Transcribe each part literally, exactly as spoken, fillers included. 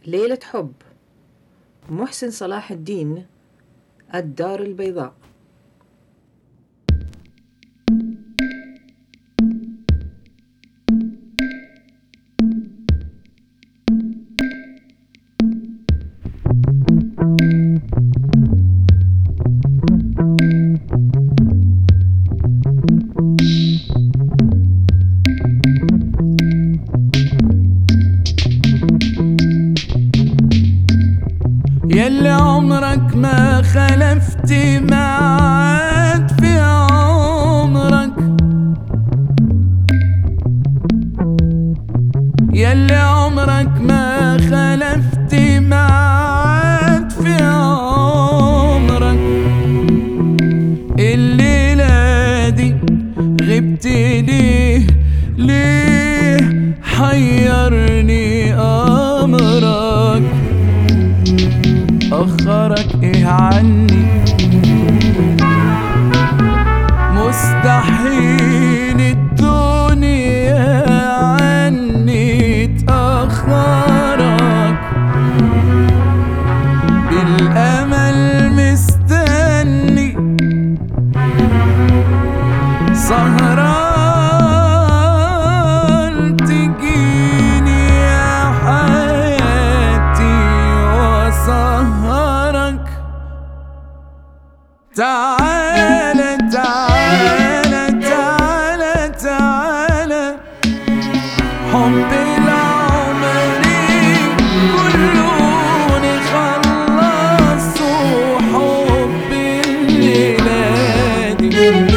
ليلة حب، محسن صلاح الدين، الدار البيضاء. يلي عمرك ما خلفت معاد في عمرك، يلي عمرك ما خلفت معاد في عمرك. الليلة دي غبت ليه ليه حيرني أمرك، أخرك إيه عني؟ مستحيل الدنيا عني تأخرك، بالأمل مستني سهران تجيني يا حياتي وسهرك. تعالى تعالى تعالى تعالى، حب العمر كله نخلص وحب الليلة دي.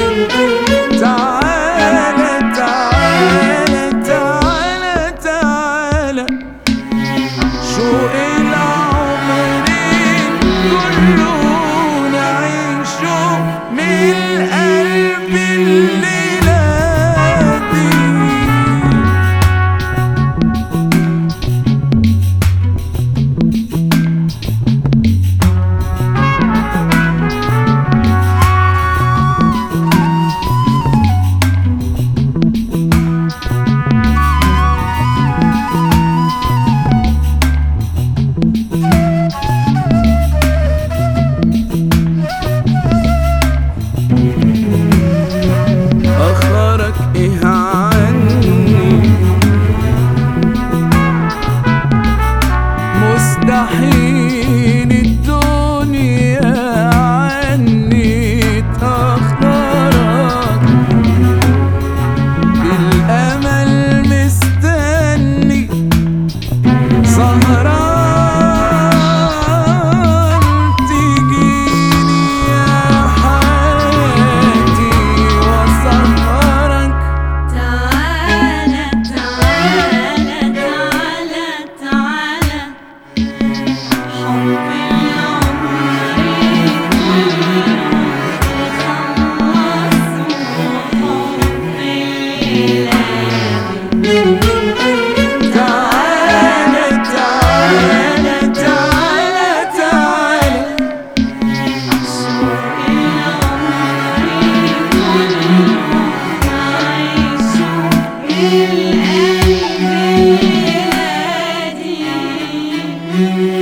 تعالى تعالى تعالى تعالى، شوق العمر كله نعيشه من قلب الليلة دي. أخرك إيه عني؟ مستحيل الدنيا عني تأخرك، بالأمل مستني سهران تجيني يا حياتي وسهرك. تعالى تعالى تعالى تعالى، حب العمر يخلص وحب الليلة دي. تعالى تعالى تعالى تعالى، شوق العمر كله نعيشه من قلب الليلة دي.